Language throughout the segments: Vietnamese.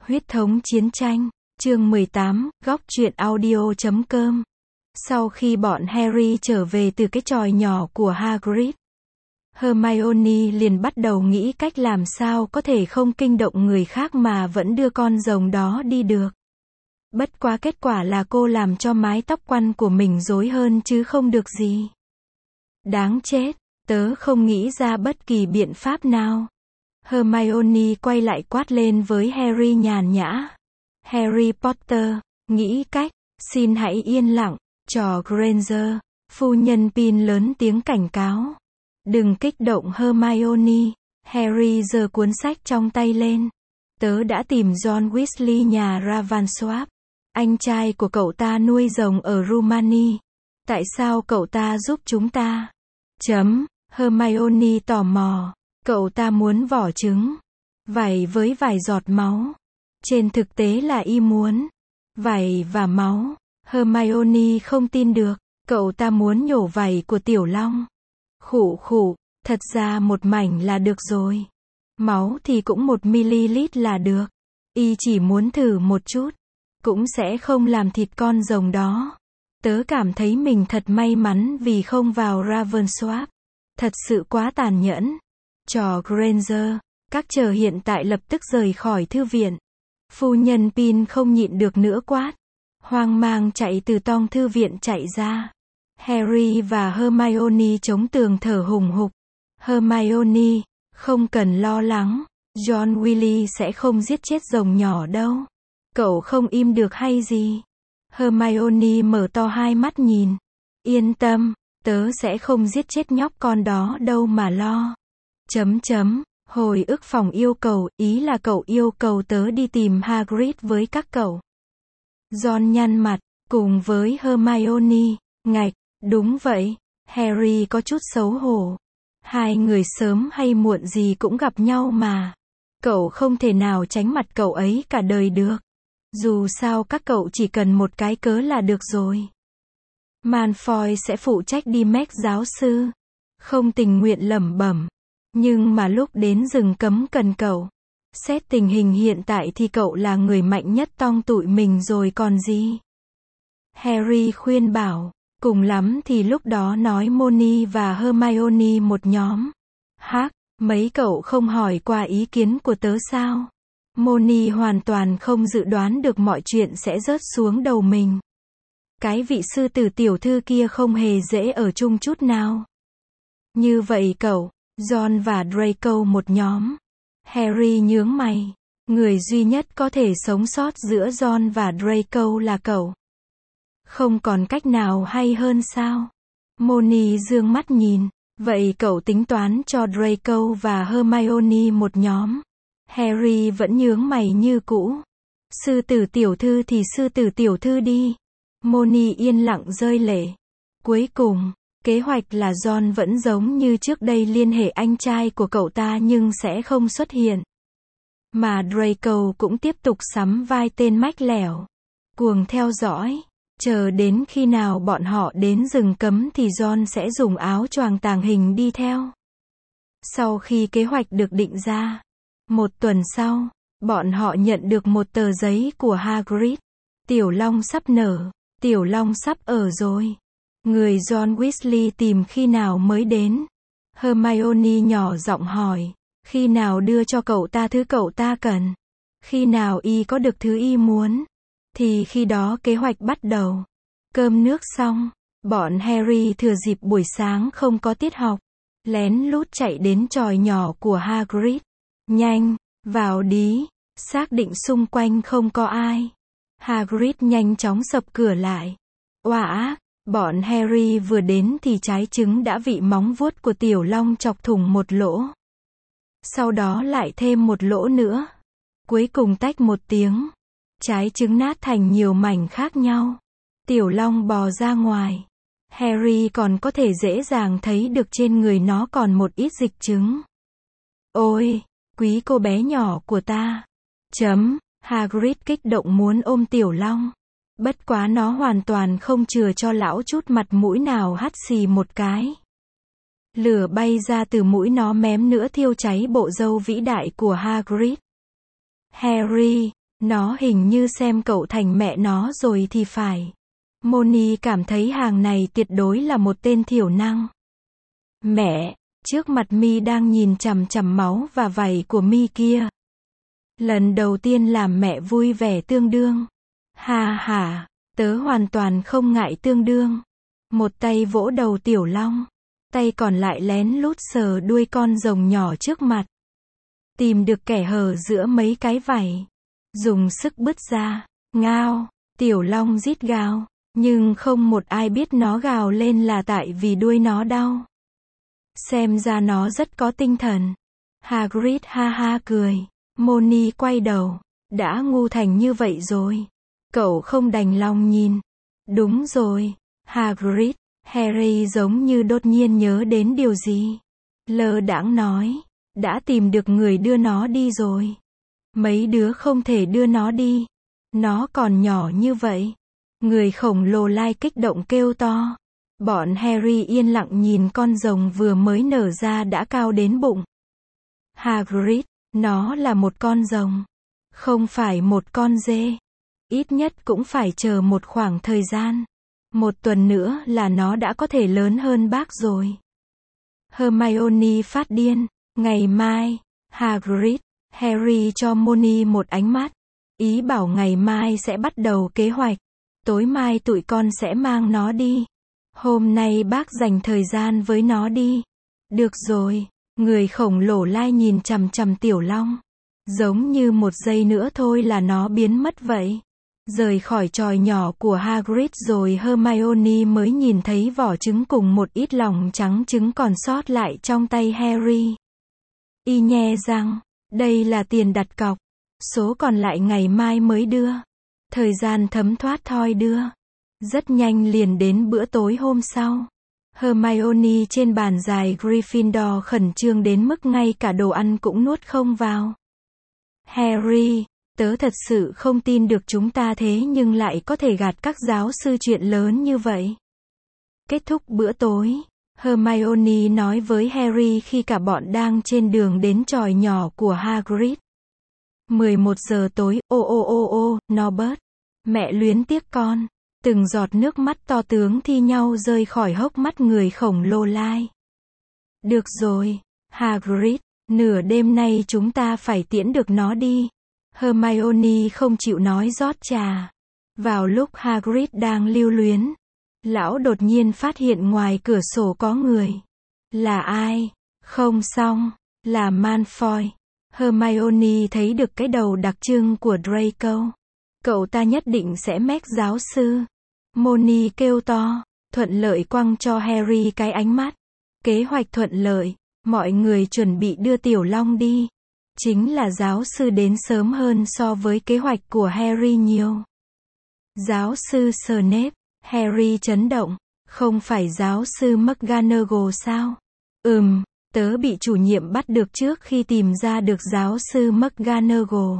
Huyết thống chiến tranh, chương 18, góc truyện audio.com. Sau khi bọn Harry trở về từ cái chòi nhỏ của Hagrid, Hermione liền bắt đầu nghĩ cách làm sao có thể không kinh động người khác mà vẫn đưa con rồng đó đi được. Bất quá kết quả là cô làm cho mái tóc quăn của mình rối hơn chứ không được gì. Đáng chết, tớ không nghĩ ra bất kỳ biện pháp nào. Hermione quay lại quát lên với Harry nhàn nhã. Harry Potter, nghĩ cách, xin hãy yên lặng, trò Granger. Phu nhân Pin lớn tiếng cảnh cáo. Đừng kích động Hermione. Harry giơ cuốn sách trong tay lên. Tớ đã tìm John Weasley nhà Ravensworth. Anh trai của cậu ta nuôi rồng ở Rumani. Tại sao cậu ta giúp chúng ta? Hermione tò mò. Cậu ta muốn vỏ trứng. Vảy với vài giọt máu. Trên thực tế là y muốn. Vảy và máu. Hermione không tin được. Cậu ta muốn nhổ vảy của Tiểu Long. Khụ khụ, thật ra một mảnh là được rồi. Máu thì cũng 1 ml là được. Y chỉ muốn thử một chút. Cũng sẽ không làm thịt con rồng đó. Tớ cảm thấy mình thật may mắn vì không vào Ravensworth. Thật sự quá tàn nhẫn. Trò Granger, các chờ hiện tại lập tức rời khỏi thư viện. Phu nhân Pin không nhịn được nữa quát. Hoang mang chạy từ tong thư viện chạy ra. Harry và Hermione chống tường thở hùng hục. Hermione, không cần lo lắng. John Weasley sẽ không giết chết rồng nhỏ đâu. Cậu không im được hay gì? Hermione mở to hai mắt nhìn. Yên tâm, tớ sẽ không giết chết nhóc con đó đâu mà lo. Hồi ức phòng yêu cầu, ý là cậu yêu cầu tớ đi tìm Hagrid với các cậu. Ron nhăn mặt, cùng với Hermione. Ngạch, đúng vậy. Harry có chút xấu hổ. Hai người sớm hay muộn gì cũng gặp nhau mà. Cậu không thể nào tránh mặt cậu ấy cả đời được. Dù sao các cậu chỉ cần một cái cớ là được rồi. Malfoy sẽ phụ trách đi mech giáo sư. Không tình nguyện lẩm bẩm. Nhưng mà lúc đến rừng cấm cần cậu. Xét tình hình hiện tại thì cậu là người mạnh nhất trong tụi mình rồi còn gì. Harry khuyên bảo. Cùng lắm thì lúc đó nói Moni và Hermione một nhóm. Hắc, mấy cậu không hỏi qua ý kiến của tớ sao? Moni hoàn toàn không dự đoán được mọi chuyện sẽ rớt xuống đầu mình. Cái vị sư tử tiểu thư kia không hề dễ ở chung chút nào. Như vậy cậu, John và Draco một nhóm. Harry nhướng mày. Người duy nhất có thể sống sót giữa John và Draco là cậu. Không còn cách nào hay hơn sao? Moni dương mắt nhìn. Vậy cậu tính toán cho Draco và Hermione một nhóm. Harry vẫn nhướng mày như cũ. Sư tử tiểu thư thì sư tử tiểu thư đi. Moni yên lặng rơi lệ. Cuối cùng, kế hoạch là John vẫn giống như trước đây liên hệ anh trai của cậu ta nhưng sẽ không xuất hiện. Mà Draco cũng tiếp tục sắm vai tên mách lẻo. Cuồng theo dõi. Chờ đến khi nào bọn họ đến rừng cấm thì John sẽ dùng áo choàng tàng hình đi theo. Sau khi kế hoạch được định ra, một tuần sau, bọn họ nhận được một tờ giấy của Hagrid. Tiểu Long sắp nở, Tiểu Long sắp ở rồi. Người John Weasley tìm khi nào mới đến? Hermione nhỏ giọng hỏi. Khi nào đưa cho cậu ta thứ cậu ta cần? Khi nào y có được thứ y muốn? Thì khi đó kế hoạch bắt đầu. Cơm nước xong, bọn Harry thừa dịp buổi sáng không có tiết học. Lén lút chạy đến chòi nhỏ của Hagrid. Nhanh, vào đi, xác định xung quanh không có ai. Hagrid nhanh chóng sập cửa lại. Oa ác, bọn Harry vừa đến thì trái trứng đã bị móng vuốt của Tiểu Long chọc thủng một lỗ. Sau đó lại thêm một lỗ nữa. Cuối cùng tách một tiếng. Trái trứng nát thành nhiều mảnh khác nhau. Tiểu Long bò ra ngoài. Harry còn có thể dễ dàng thấy được trên người nó còn một ít dịch trứng. Ôi, quý cô bé nhỏ của ta. Hagrid kích động muốn ôm Tiểu Long. Bất quá nó hoàn toàn không chừa cho lão chút mặt mũi nào hắt xì một cái. Lửa bay ra từ mũi nó mém nữa thiêu cháy bộ râu vĩ đại của Hagrid. Harry, Nó hình như xem cậu thành mẹ nó rồi thì phải. Moni cảm thấy hàng này tuyệt đối là một tên thiểu năng. Mẹ, trước mặt Mi đang nhìn chằm chằm máu và vảy của Mi kia. Lần đầu tiên làm mẹ vui vẻ tương đương. Ha ha, tớ hoàn toàn không ngại tương đương. Một tay vỗ đầu Tiểu Long, tay còn lại lén lút sờ đuôi con rồng nhỏ trước mặt. Tìm được kẻ hở giữa mấy cái vảy, dùng sức bứt ra. Ngao, Tiểu Long rít gào, nhưng không một ai biết nó gào lên là tại vì đuôi nó đau. Xem ra nó rất có tinh thần. Hagrid ha ha cười. Moni quay đầu. Đã ngu thành như vậy rồi. Cậu không đành lòng nhìn. Đúng rồi. Hagrid. Harry giống như đột nhiên nhớ đến điều gì. Lơ đãng nói. Đã tìm được người đưa nó đi rồi. Mấy đứa không thể đưa nó đi. Nó còn nhỏ như vậy. Người khổng lồ lai kích động kêu to. Bọn Harry yên lặng nhìn con rồng vừa mới nở ra đã cao đến bụng. Hagrid, nó là một con rồng, không phải một con dê. Ít nhất cũng phải chờ một khoảng thời gian. Một tuần nữa là nó đã có thể lớn hơn bác rồi. Hermione phát điên. Ngày mai, Hagrid, Harry cho Moni một ánh mắt. Ý bảo ngày mai sẽ bắt đầu kế hoạch. Tối mai tụi con sẽ mang nó đi. Hôm nay bác dành thời gian với nó đi. Được rồi, người khổng lồ lai nhìn chằm chằm Tiểu Long. Giống như một giây nữa thôi là nó biến mất vậy. Rời khỏi chòi nhỏ của Hagrid rồi Hermione mới nhìn thấy vỏ trứng cùng một ít lòng trắng trứng còn sót lại trong tay Harry. Y nhe răng, đây là tiền đặt cọc. Số còn lại ngày mai mới đưa. Thời gian thấm thoát thoi đưa. Rất nhanh liền đến bữa tối hôm sau. Hermione trên bàn dài Gryffindor khẩn trương đến mức ngay cả đồ ăn cũng nuốt không vào. Harry, tớ thật sự không tin được chúng ta thế nhưng lại có thể gạt các giáo sư chuyện lớn như vậy. Kết thúc bữa tối, Hermione nói với Harry khi cả bọn đang trên đường đến chòi nhỏ của Hagrid. 11 giờ tối, Norbert. Mẹ luyến tiếc con. Từng giọt nước mắt to tướng thi nhau rơi khỏi hốc mắt người khổng lồ lai. Được rồi, Hagrid, nửa đêm nay chúng ta phải tiễn được nó đi. Hermione không chịu nói rót trà. Vào lúc Hagrid đang lưu luyến, lão đột nhiên phát hiện ngoài cửa sổ có người. Là ai? Không xong, là Malfoy. Hermione thấy được cái đầu đặc trưng của Draco. Cậu ta nhất định sẽ mách giáo sư. Moni kêu to, thuận lợi quăng cho Harry cái ánh mắt. Kế hoạch thuận lợi, mọi người chuẩn bị đưa Tiểu Long đi. Chính là giáo sư đến sớm hơn so với kế hoạch của Harry nhiều. Giáo sư Snape, Harry chấn động, không phải giáo sư McGonagall sao? Tớ bị chủ nhiệm bắt được trước khi tìm ra được giáo sư McGonagall.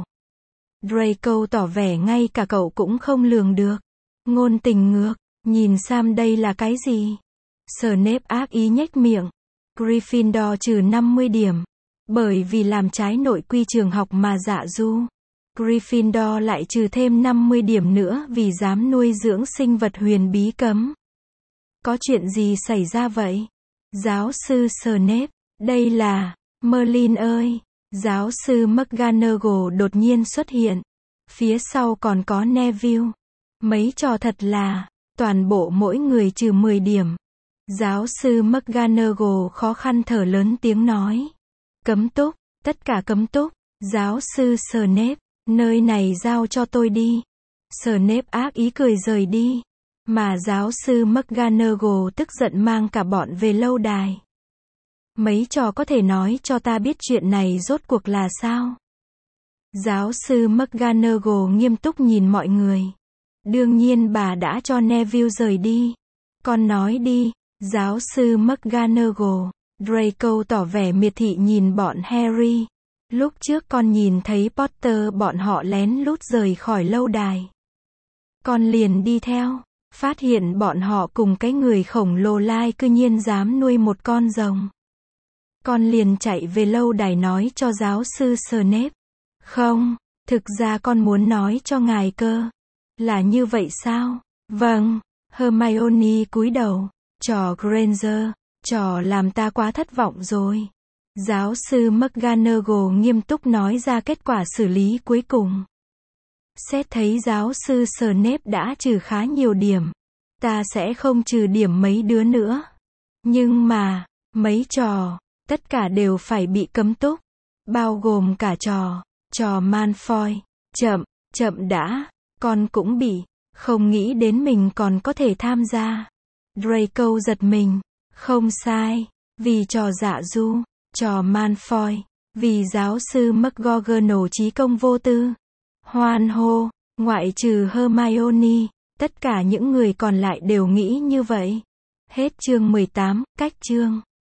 Draco tỏ vẻ ngay cả cậu cũng không lường được. Ngôn tình ngược, nhìn Sam đây là cái gì? Snape ác ý nhếch miệng. Gryffindor trừ 50 điểm. Bởi vì làm trái nội quy trường học mà dạ du. Gryffindor lại trừ thêm 50 điểm nữa vì dám nuôi dưỡng sinh vật huyền bí cấm. Có chuyện gì xảy ra vậy? Giáo sư Snape, đây là... Merlin ơi! Giáo sư McGonagall đột nhiên xuất hiện. Phía sau còn có Neville. Mấy trò thật là, toàn bộ mỗi người trừ 10 điểm. Giáo sư McGonagall khó khăn thở lớn tiếng nói. Cấm túc, tất cả cấm túc. Giáo sư Snape, nơi này giao cho tôi đi. Snape ác ý cười rời đi. Mà giáo sư McGonagall tức giận mang cả bọn về lâu đài. Mấy trò có thể nói cho ta biết chuyện này rốt cuộc là sao? Giáo sư McGonagall nghiêm túc nhìn mọi người. Đương nhiên bà đã cho Neville rời đi. Con nói đi, giáo sư McGonagall. Draco tỏ vẻ miệt thị nhìn bọn Harry. Lúc trước con nhìn thấy Potter bọn họ lén lút rời khỏi lâu đài. Con liền đi theo, phát hiện bọn họ cùng cái người khổng lồ lai cư nhiên dám nuôi một con rồng. Con liền chạy về lâu đài nói cho giáo sư Snape. Không, Thực ra con muốn nói cho ngài cơ. Là như vậy sao? Vâng. Hermione cúi đầu. Trò Granger, trò làm ta quá thất vọng rồi. Giáo sư McGonagall nghiêm túc nói ra kết quả xử lý cuối cùng. Xét thấy giáo sư Snape đã trừ khá nhiều điểm. Ta sẽ không trừ điểm mấy đứa nữa. Nhưng mà, mấy trò, tất cả đều phải bị cấm túc. Bao gồm cả trò Malfoy. Chậm đã, con cũng bị. Không nghĩ đến mình còn có thể tham gia. Draco giật mình. Không sai. Vì trò Dạ Du, trò Malfoy. Vì giáo sư McGonagall trí công vô tư. Hoan hô, ngoại trừ Hermione, tất cả những người còn lại đều nghĩ như vậy. Hết chương 18, cách chương.